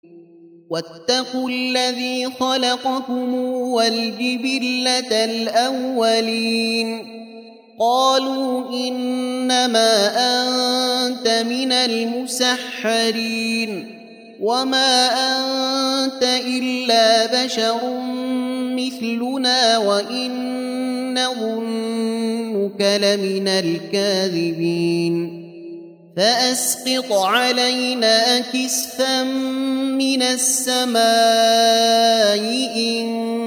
واتقوا الذي خلقكم والجبلة الأولين قالوا إنما أنت من المسحرين وما أنت إلا بشر مثلنا وإن نظنك لمن الكاذبين فأسقط علينا كسفا من السماء إن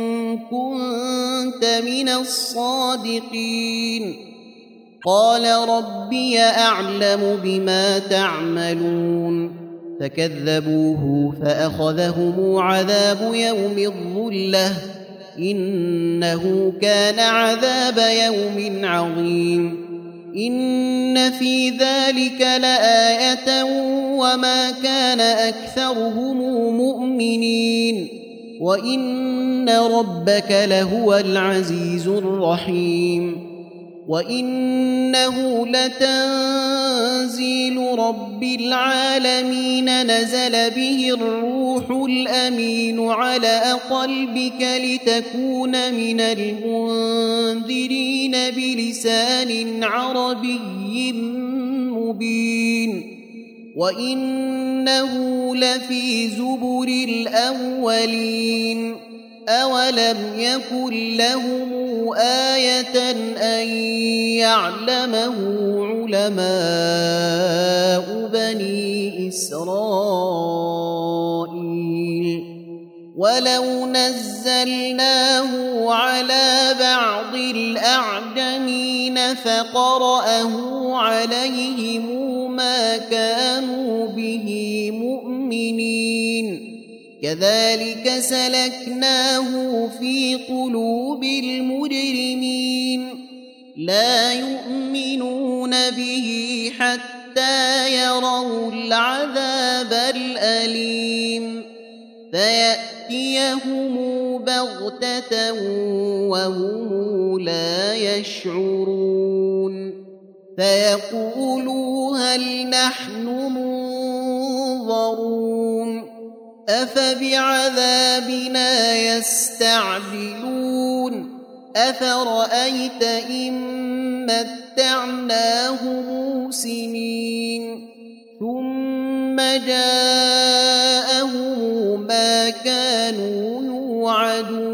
كنت من الصادقين قال ربي أعلم بما تعملون فكذبوه فأخذهم عذاب يوم الظلة إنه كان عذاب يوم عظيم إن في ذلك لآية وما كان أكثرهم مؤمنين وإن ربك لهو العزيز الرحيم وإنه لتنزيل رب العالمين نزل به الروح الأمين على قلبك لتكون من المنذرين بلسان عربي مبين وإنه لفي زبر الأولين أولم يكن لهم آية أن يعلمه علماء بني إسرائيل ولو نزلناه على بعض الأعجمين فقرأه عليهم ما كانوا به مؤمنين كذلك سلكناه في قلوب المجرمين لا يؤمنون به حتى يروا العذاب الأليم فيأتيهم بغتة وهم لا يشعرون فيقولوا هل نحن منظرون أفبعذابنا يستعجلون أفرأيت إن متعناهم سنين ثم جاءهم ما كانوا يوعدون